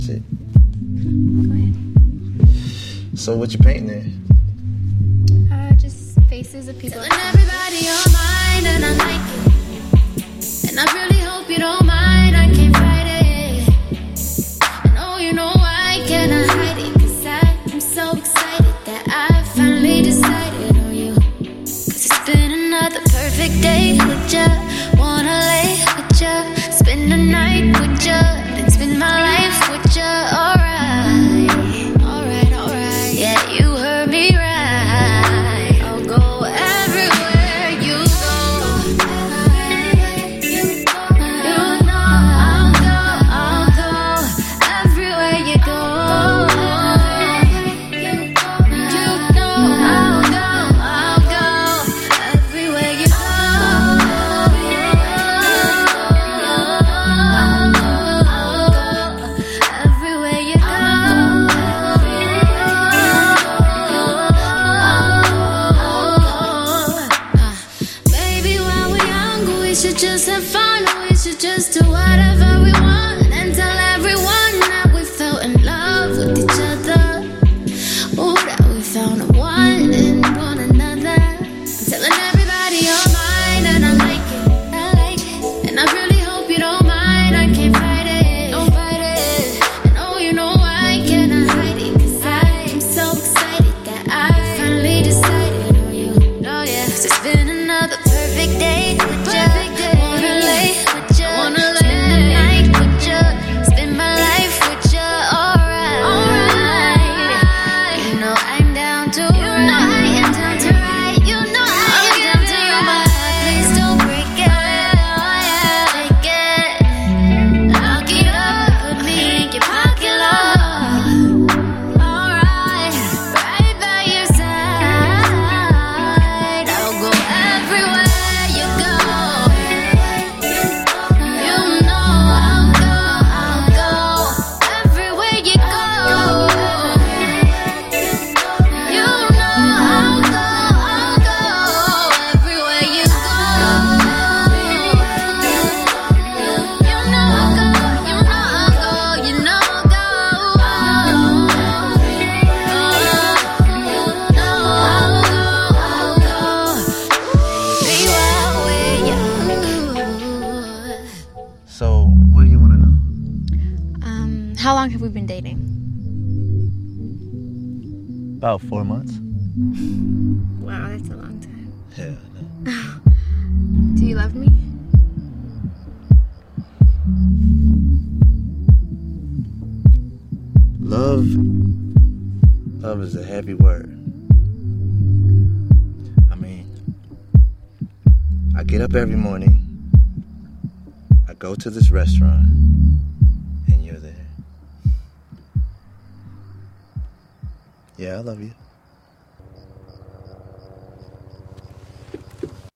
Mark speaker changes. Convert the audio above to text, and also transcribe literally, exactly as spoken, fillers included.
Speaker 1: Shit.
Speaker 2: Go ahead.
Speaker 1: So what you painting there?
Speaker 2: Uh, just faces of people.
Speaker 3: Telling everybody you're mine and I like it. And I really hope you don't mind, I can't fight it. I know you know why, can I hide it? Cause I'm so excited that I finally decided on you. Cause it's been another perfect day with ya. Wanna lay with ya, spend the night with ya, then spend my life with ya. Alright, alright, alright. Yeah, you heard me right. I'll go everywhere you go. You know I'll go, I'll go everywhere you go. You know I'll go, I'll go everywhere you go. Everywhere you go. Baby, while we're young, we should just have fun. We should just do whatever we want and tell everyone that we fell in love with each other. Oh, that we found a one in one another. I'm telling everybody you're mine and I like it. I like it. And I really hope you don't mind. I can't fight it. Don't fight it. I know you know why. Can I hide it? Cause I'm so excited that I finally decided on you. Oh yeah. Cause it's been another perfect day with ya. Wanna lay with ya. Wanna spend the night with ya. Spend my life with ya. Alright. Alright. You know I'm down to ride. You know I am down to ride. You know I am down to ride. Please don't break it. Take it. Lock it up. Put me in your pocket, love. Alright. Right by your side. I'll go everywhere you go. You know I'll go, I'll go everywhere you go. You know I'll go, I'll go everywhere you go. You know I'll go, you know I'll go, you know I'll go. No, I'll go, I'll go. Be while we're young.
Speaker 1: So what do you want to know?
Speaker 2: Um, how long have we been dating?
Speaker 1: About four months.
Speaker 2: Wow, that's a long time.
Speaker 1: Hell no.
Speaker 2: Do you love me?
Speaker 1: Love. Love is a heavy word. I mean, I get up every morning. I go to this restaurant, and you're there. Yeah, I love you.